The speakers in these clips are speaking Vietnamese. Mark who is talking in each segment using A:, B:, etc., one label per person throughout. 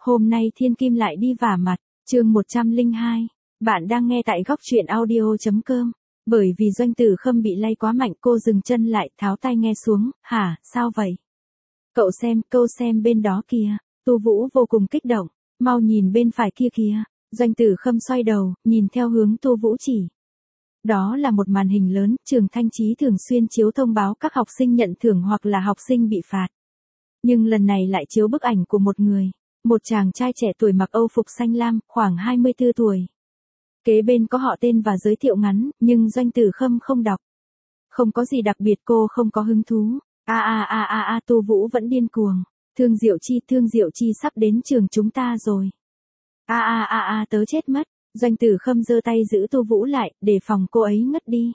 A: Hôm nay Thiên Kim lại đi vả mặt, chương 102. Bạn đang nghe tại góc truyện audio.com. Bởi vì Doanh Tử Khâm bị lay quá mạnh, cô dừng chân lại, tháo tai nghe xuống. Hả, sao vậy? Cậu xem bên đó kìa. Tu Vũ vô cùng kích động. Mau nhìn bên phải kia kìa. Doanh Tử Khâm xoay đầu, nhìn theo hướng Tu Vũ chỉ. Đó là một màn hình lớn, trường Thanh Chí thường xuyên chiếu thông báo các học sinh nhận thưởng hoặc là học sinh bị phạt. Nhưng lần này lại chiếu bức ảnh của một người. Một chàng trai trẻ tuổi mặc Âu phục xanh lam, khoảng 24 tuổi. Kế bên có họ tên và giới thiệu ngắn, nhưng Doanh Tử Khâm không đọc. Không có gì đặc biệt, cô không có hứng thú. Tu Vũ vẫn điên cuồng. Thương Diệu Chi sắp đến trường chúng ta rồi. Tớ chết mất. Doanh Tử Khâm giơ tay giữ Tu Vũ lại, để phòng cô ấy ngất đi.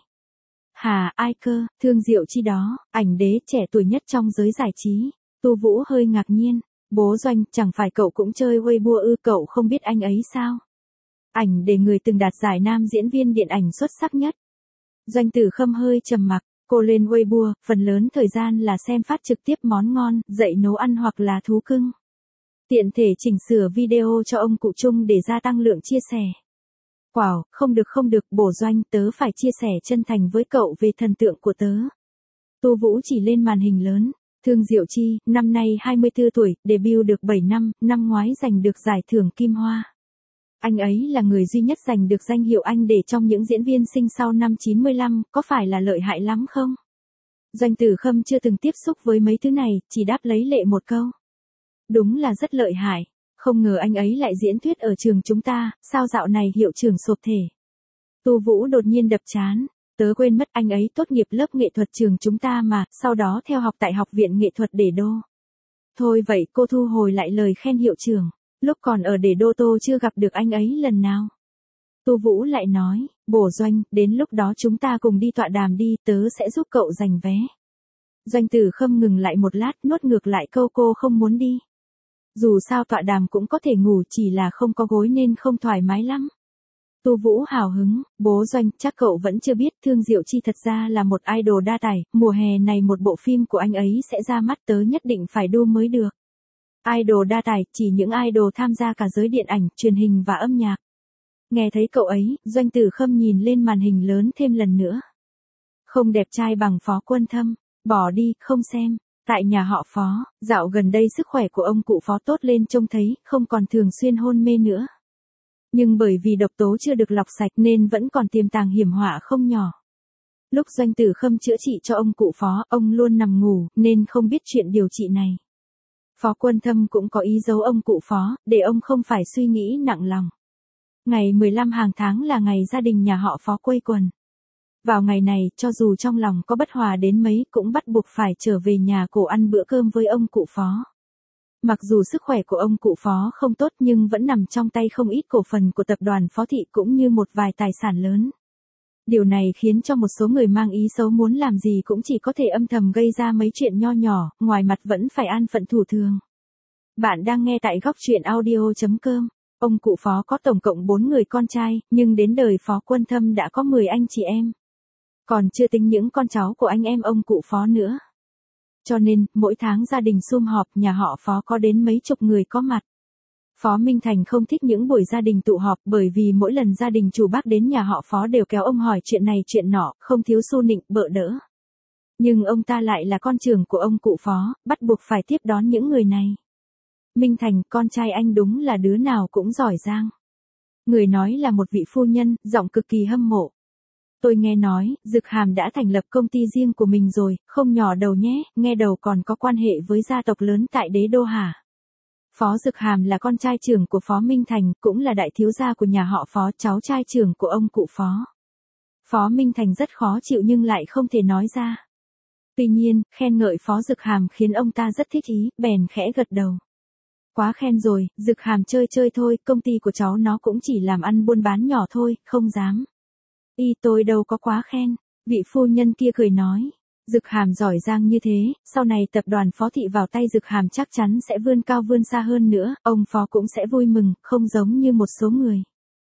A: Hà, ai cơ, Thương Diệu Chi đó, ảnh đế trẻ tuổi nhất trong giới giải trí. Tu Vũ hơi ngạc nhiên. Bố Doanh, chẳng phải cậu cũng chơi Weibo ư, cậu không biết anh ấy sao? Ảnh để người từng đạt giải nam diễn viên điện ảnh xuất sắc nhất. Doanh Tử Khâm hơi trầm mặc, cô lên Weibo, phần lớn thời gian là xem phát trực tiếp món ngon, dạy nấu ăn hoặc là thú cưng. Tiện thể chỉnh sửa video cho ông cụ Trung để gia tăng lượng chia sẻ. Wow, không được, bổ Doanh, tớ phải chia sẻ chân thành với cậu về thần tượng của tớ. Tu Vũ chỉ lên màn hình lớn. Thương Diệu Chi, năm nay 24 tuổi, debut được 7 năm, năm ngoái giành được giải thưởng Kim Hoa. Anh ấy là người duy nhất giành được danh hiệu anh để trong những diễn viên sinh sau năm 95, có phải là lợi hại lắm không? Doanh Tử Khâm chưa từng tiếp xúc với mấy thứ này, chỉ đáp lấy lệ một câu. Đúng là rất lợi hại, không ngờ anh ấy lại diễn thuyết ở trường chúng ta, sao dạo này hiệu trưởng sộp thể. Tu Vũ đột nhiên đập trán. Tớ quên mất, anh ấy tốt nghiệp lớp nghệ thuật trường chúng ta mà, sau đó theo học tại Học viện Nghệ thuật Để Đô. Thôi vậy, cô thu hồi lại lời khen hiệu trưởng. Lúc còn ở Để Đô tôi chưa gặp được anh ấy lần nào. Tu Vũ lại nói, bổ Doanh, đến lúc đó chúng ta cùng đi tọa đàm đi, tớ sẽ giúp cậu giành vé. Doanh Tử Khâm ngừng lại một lát, nuốt ngược lại câu cô không muốn đi. Dù sao tọa đàm cũng có thể ngủ, chỉ là không có gối nên không thoải mái lắm. Tu Vũ hào hứng, bố Doanh, chắc cậu vẫn chưa biết, Thương Diệu Chi thật ra là một idol đa tài, mùa hè này một bộ phim của anh ấy sẽ ra mắt, tớ nhất định phải đu mới được. Idol đa tài, chỉ những idol tham gia cả giới điện ảnh, truyền hình và âm nhạc. Nghe thấy cậu ấy, Doanh Tử Khâm nhìn lên màn hình lớn thêm lần nữa. Không đẹp trai bằng Phó Quân Thâm, bỏ đi, không xem. Tại nhà họ Phó, dạo gần đây sức khỏe của ông cụ Phó tốt lên trông thấy, không còn thường xuyên hôn mê nữa. Nhưng bởi vì độc tố chưa được lọc sạch nên vẫn còn tiềm tàng hiểm họa không nhỏ. Lúc Doanh Tử Khâm chữa trị cho ông cụ Phó, ông luôn nằm ngủ, nên không biết chuyện điều trị này. Phó Quân Thâm cũng có ý giấu ông cụ Phó, để ông không phải suy nghĩ nặng lòng. Ngày 15 hàng tháng là ngày gia đình nhà họ Phó quây quần. Vào ngày này, cho dù trong lòng có bất hòa đến mấy, cũng bắt buộc phải trở về nhà cổ ăn bữa cơm với ông cụ Phó. Mặc dù sức khỏe của ông cụ Phó không tốt nhưng vẫn nằm trong tay không ít cổ phần của tập đoàn Phó Thị cũng như một vài tài sản lớn. Điều này khiến cho một số người mang ý xấu muốn làm gì cũng chỉ có thể âm thầm gây ra mấy chuyện nho nhỏ, ngoài mặt vẫn phải an phận thủ thường. Bạn đang nghe tại góc truyện audio.com. Ông cụ Phó có tổng cộng 4 người con trai, nhưng đến đời Phó Quân Thâm đã có 10 anh chị em. Còn chưa tính những con cháu của anh em ông cụ Phó nữa. Cho nên, mỗi tháng gia đình sum họp, nhà họ Phó có đến mấy chục người có mặt. Phó Minh Thành không thích những buổi gia đình tụ họp bởi vì mỗi lần gia đình chủ bác đến nhà họ Phó đều kéo ông hỏi chuyện này chuyện nọ, không thiếu xu nịnh, bợ đỡ. Nhưng ông ta lại là con trưởng của ông cụ Phó, bắt buộc phải tiếp đón những người này. Minh Thành, con trai anh đúng là đứa nào cũng giỏi giang. Người nói là một vị phu nhân, giọng cực kỳ hâm mộ. Tôi nghe nói, Dực Hàm đã thành lập công ty riêng của mình rồi, không nhỏ đầu nhé, nghe đầu còn có quan hệ với gia tộc lớn tại Đế Đô hả? Phó Dực Hàm là con trai trưởng của Phó Minh Thành, cũng là đại thiếu gia của nhà họ Phó, cháu trai trưởng của ông cụ Phó. Phó Minh Thành rất khó chịu nhưng lại không thể nói ra. Tuy nhiên, khen ngợi Phó Dực Hàm khiến ông ta rất thích ý, bèn khẽ gật đầu. Quá khen rồi, Dực Hàm chơi chơi thôi, công ty của cháu nó cũng chỉ làm ăn buôn bán nhỏ thôi, không dám. Tôi đâu có quá khen, vị phu nhân kia cười nói. Dực Hàm giỏi giang như thế, sau này tập đoàn Phó Thị vào tay Dực Hàm chắc chắn sẽ vươn cao vươn xa hơn nữa, ông Phó cũng sẽ vui mừng, không giống như một số người.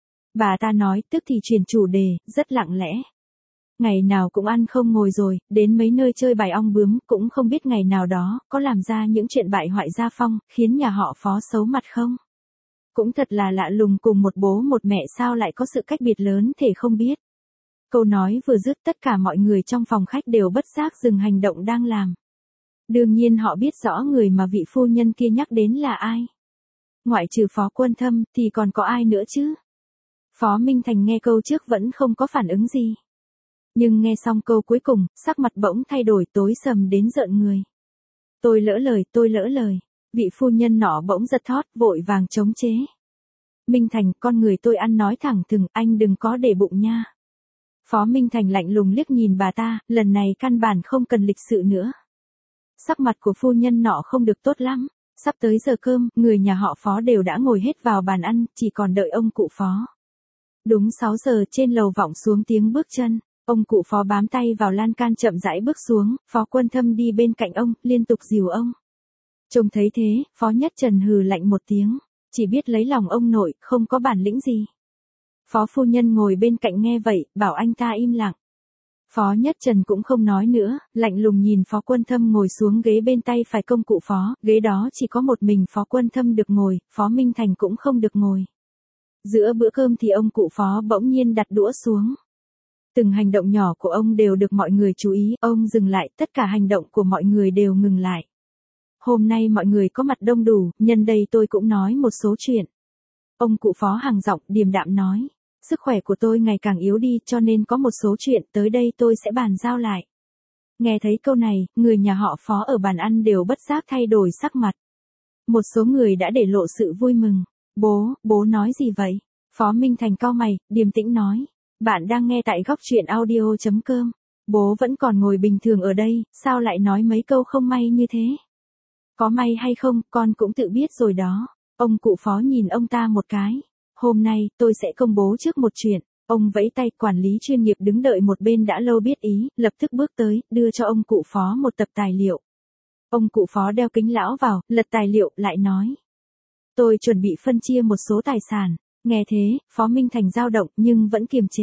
A: Bà ta nói, tức thì chuyển chủ đề, rất lặng lẽ. Ngày nào cũng ăn không ngồi rồi, đến mấy nơi chơi bài ong bướm, cũng không biết ngày nào đó, có làm ra những chuyện bại hoại gia phong, khiến nhà họ Phó xấu mặt không? Cũng thật là lạ lùng, cùng một bố một mẹ sao lại có sự cách biệt lớn thể không biết. Câu nói vừa dứt, tất cả mọi người trong phòng khách đều bất giác dừng hành động đang làm. Đương nhiên họ biết rõ người mà vị phu nhân kia nhắc đến là ai. Ngoại trừ Phó Quân Thâm thì còn có ai nữa chứ? Phó Minh Thành nghe câu trước vẫn không có phản ứng gì. Nhưng nghe xong câu cuối cùng, sắc mặt bỗng thay đổi, tối sầm đến rợn người. Tôi lỡ lời. Vị phu nhân nọ bỗng giật thót, vội vàng chống chế. Minh Thành, con người tôi ăn nói thẳng thừng, anh đừng có để bụng nha. Phó Minh Thành lạnh lùng liếc nhìn bà ta, lần này căn bản không cần lịch sự nữa. Sắc mặt của phu nhân nọ không được tốt lắm. Sắp tới giờ cơm, người nhà họ Phó đều đã ngồi hết vào bàn ăn, chỉ còn đợi ông cụ Phó. Đúng 6 giờ, trên lầu vọng xuống tiếng bước chân. Ông cụ Phó bám tay vào lan can chậm rãi bước xuống, Phó Quân Thâm đi bên cạnh ông, liên tục dìu ông. Trông thấy thế, Phó Nhất Trần hừ lạnh một tiếng, chỉ biết lấy lòng ông nội, không có bản lĩnh gì. Phó phu nhân ngồi bên cạnh nghe vậy, bảo anh ta im lặng. Phó Nhất Trần cũng không nói nữa, lạnh lùng nhìn Phó Quân Thâm ngồi xuống ghế bên tay phải công cụ Phó, ghế đó chỉ có một mình Phó Quân Thâm được ngồi, Phó Minh Thành cũng không được ngồi. Giữa bữa cơm thì ông cụ Phó bỗng nhiên đặt đũa xuống. Từng hành động nhỏ của ông đều được mọi người chú ý, ông dừng lại, tất cả hành động của mọi người đều ngừng lại. Hôm nay mọi người có mặt đông đủ, nhân đây tôi cũng nói một số chuyện. Ông cụ Phó hằng giọng điềm đạm nói, sức khỏe của tôi ngày càng yếu đi cho nên có một số chuyện tới đây tôi sẽ bàn giao lại. Nghe thấy câu này, người nhà họ Phó ở bàn ăn đều bất giác thay đổi sắc mặt. Một số người đã để lộ sự vui mừng. Bố nói gì vậy? Phó Minh Thành cau mày, điềm tĩnh nói. Bạn đang nghe tại góc truyện audio.com. Bố vẫn còn ngồi bình thường ở đây, sao lại nói mấy câu không may như thế? Có may hay không, con cũng tự biết rồi đó. Ông cụ Phó nhìn ông ta một cái. Hôm nay, tôi sẽ công bố trước một chuyện. Ông vẫy tay, quản lý chuyên nghiệp đứng đợi một bên đã lâu biết ý, lập tức bước tới, đưa cho ông cụ Phó một tập tài liệu. Ông cụ Phó đeo kính lão vào, lật tài liệu, lại nói. Tôi chuẩn bị phân chia một số tài sản. Nghe thế, Phó Minh Thành dao động nhưng vẫn kiềm chế.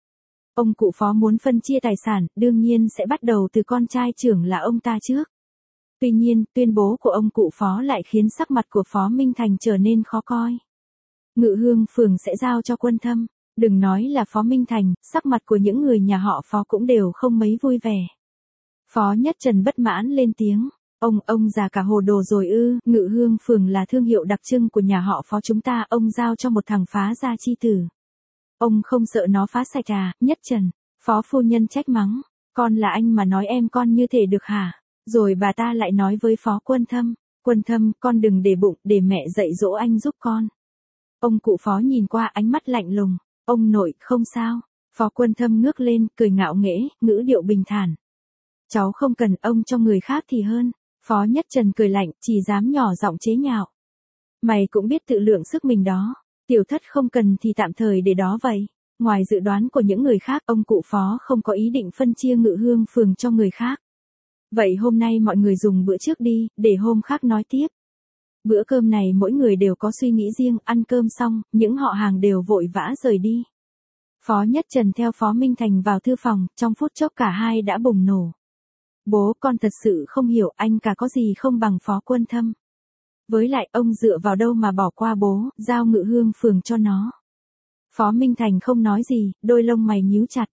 A: Ông cụ Phó muốn phân chia tài sản, đương nhiên sẽ bắt đầu từ con trai trưởng là ông ta trước. Tuy nhiên, tuyên bố của ông cụ Phó lại khiến sắc mặt của Phó Minh Thành trở nên khó coi. Ngự Hương Phường sẽ giao cho Quân Thâm. Đừng nói là Phó Minh Thành, sắc mặt của những người nhà họ Phó cũng đều không mấy vui vẻ. Phó Nhất Trần bất mãn lên tiếng. Ông già cả hồ đồ rồi ư? Ngự Hương Phường là thương hiệu đặc trưng của nhà họ Phó chúng ta, ông giao cho một thằng phá gia chi tử. Ông không sợ nó phá sạch à? Nhất Trần, Phó phu nhân trách mắng. Con là anh mà nói em con như thể được hả? Rồi bà ta lại nói với Phó Quân Thâm. Quân Thâm, con đừng để bụng, để mẹ dạy dỗ anh giúp con. Ông cụ Phó nhìn qua, ánh mắt lạnh lùng. Ông nội, không sao. Phó Quân Thâm ngước lên, cười ngạo nghễ, ngữ điệu bình thản. Cháu không cần, ông cho người khác thì hơn. Phó Nhất Trần cười lạnh, chỉ dám nhỏ giọng chế nhạo. Mày cũng biết tự lượng sức mình đó. Tiểu thất không cần thì tạm thời để đó vậy. Ngoài dự đoán của những người khác, ông cụ Phó không có ý định phân chia Ngự Hương Phường cho người khác. Vậy hôm nay mọi người dùng bữa trước đi, để hôm khác nói tiếp. Bữa cơm này mỗi người đều có suy nghĩ riêng, ăn cơm xong, những họ hàng đều vội vã rời đi. Phó Nhất Trần theo Phó Minh Thành vào thư phòng, trong phút chốc cả hai đã bùng nổ. Bố, con thật sự không hiểu anh cả có gì không bằng Phó Quân Thâm. Với lại ông dựa vào đâu mà bỏ qua bố, giao Ngự Hương Phường cho nó. Phó Minh Thành không nói gì, đôi lông mày nhíu chặt.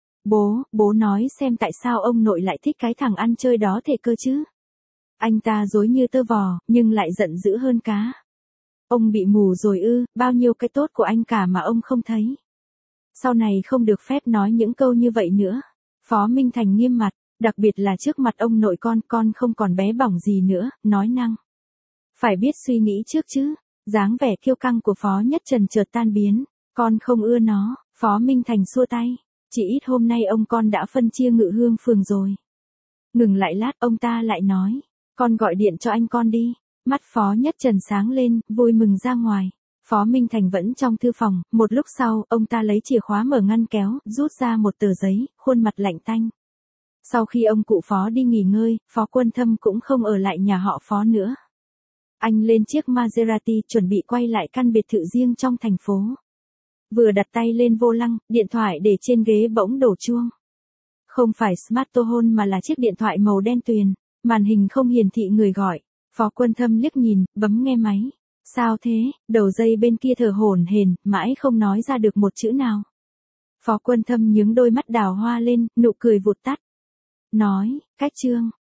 A: Bố nói xem tại sao ông nội lại thích cái thằng ăn chơi đó thể cơ chứ. Anh ta dối như tơ vò, nhưng lại giận dữ hơn cá. Ông bị mù rồi ư? Bao nhiêu cái tốt của anh cả mà ông không thấy. Sau này không được phép nói những câu như vậy nữa. Phó Minh Thành nghiêm mặt, đặc biệt là trước mặt ông nội con không còn bé bỏng gì nữa, nói năng. Phải biết suy nghĩ trước chứ. Dáng vẻ kiêu căng của Phó Nhất Trần chợt tan biến. Con không ưa nó. Phó Minh Thành xua tay. Chỉ ít hôm nay ông con đã phân chia Ngự Hương Phường rồi. Ngừng lại lát, ông ta lại nói. Con gọi điện cho anh con đi. Mắt Phó Nhất Trần sáng lên, vui mừng ra ngoài. Phó Minh Thành vẫn trong thư phòng, một lúc sau, ông ta lấy chìa khóa mở ngăn kéo, rút ra một tờ giấy, khuôn mặt lạnh tanh. Sau khi ông cụ Phó đi nghỉ ngơi, Phó Quân Thâm cũng không ở lại nhà họ Phó nữa. Anh lên chiếc Maserati chuẩn bị quay lại căn biệt thự riêng trong thành phố. Vừa đặt tay lên vô lăng, điện thoại để trên ghế bỗng đổ chuông. Không phải smartphone mà là chiếc điện thoại màu đen tuyền, màn hình không hiển thị người gọi. Phó Quân Thâm liếc nhìn, bấm nghe máy. Sao thế? Đầu dây bên kia thở hổn hển, mãi không nói ra được một chữ nào. Phó Quân Thâm nhướng đôi mắt đào hoa lên, nụ cười vụt tắt. Nói, cách Trương,